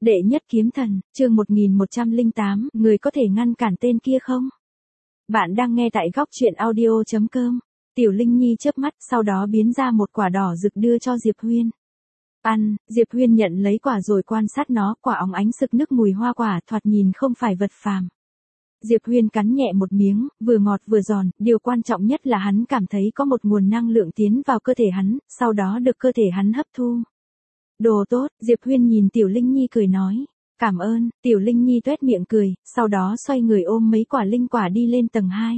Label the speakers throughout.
Speaker 1: Đệ nhất kiếm thần, chương 1108, người có thể ngăn cản tên kia không? Bạn đang nghe tại góc truyện audio.com. Tiểu Linh Nhi chớp mắt, sau đó biến ra một quả đỏ rực đưa cho Diệp Huyên. Ăn, Diệp Huyên nhận lấy quả rồi quan sát nó, quả óng ánh sực nức mùi hoa quả, thoạt nhìn không phải vật phàm. Diệp Huyên cắn nhẹ một miếng, vừa ngọt vừa giòn, điều quan trọng nhất là hắn cảm thấy có một nguồn năng lượng tiến vào cơ thể hắn, sau đó được cơ thể hắn hấp thu. Đồ tốt, Diệp Huyên nhìn Tiểu Linh Nhi cười nói. Cảm ơn, Tiểu Linh Nhi tuét miệng cười, sau đó xoay người ôm mấy quả linh quả đi lên tầng 2.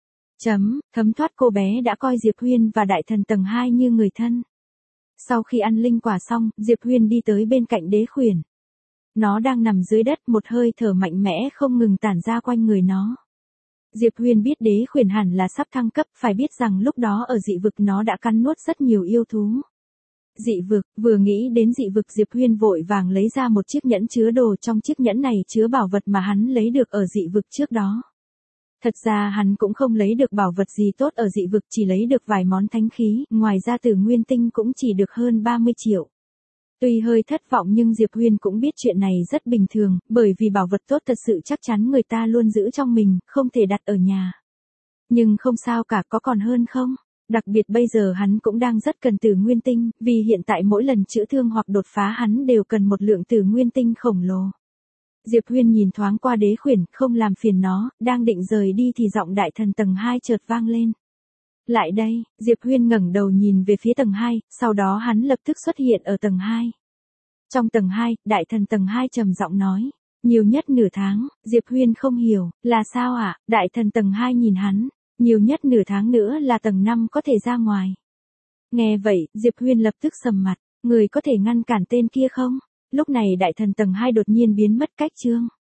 Speaker 1: Thấm thoát cô bé đã coi Diệp Huyên và đại thần tầng 2 như người thân. Sau khi ăn linh quả xong, Diệp Huyên đi tới bên cạnh đế khuyển. Nó đang nằm dưới đất, một hơi thở mạnh mẽ không ngừng tản ra quanh người nó. Diệp Huyên biết đế khuyển hẳn là sắp thăng cấp, phải biết rằng lúc đó ở dị vực nó đã cắn nuốt rất nhiều yêu thú. Dị vực, vừa nghĩ đến dị vực Diệp Huyên vội vàng lấy ra một chiếc nhẫn chứa đồ, trong chiếc nhẫn này chứa bảo vật mà hắn lấy được ở dị vực trước đó. Thật ra hắn cũng không lấy được bảo vật gì tốt ở dị vực, chỉ lấy được vài món thánh khí, ngoài ra Tử Nguyên Tinh cũng chỉ được hơn 30 triệu. Tuy hơi thất vọng nhưng Diệp Huyên cũng biết chuyện này rất bình thường, bởi vì bảo vật tốt thật sự chắc chắn người ta luôn giữ trong mình, không thể đặt ở nhà. Nhưng không sao cả, có còn hơn không? Đặc biệt bây giờ hắn cũng đang rất cần Tử Nguyên Tinh, vì hiện tại mỗi lần chữa thương hoặc đột phá hắn đều cần một lượng Tử Nguyên Tinh khổng lồ. Diệp Huyên nhìn thoáng qua đế khuyển, không làm phiền nó, đang định rời đi thì giọng đại thần tầng 2 chợt vang lên. Lại đây, Diệp Huyên ngẩng đầu nhìn về phía tầng 2, sau đó hắn lập tức xuất hiện ở tầng 2. Trong tầng 2, đại thần tầng 2 trầm giọng nói. Nhiều nhất nửa tháng, Diệp Huyên không hiểu, là sao ạ? Đại thần tầng 2 nhìn hắn. Nhiều nhất nửa tháng nữa là tầng 5 có thể ra ngoài. Nghe vậy, Diệp Huyên lập tức sầm mặt. Người có thể ngăn cản tên kia không? Lúc này đại thần tầng 2 đột nhiên biến mất cách chương.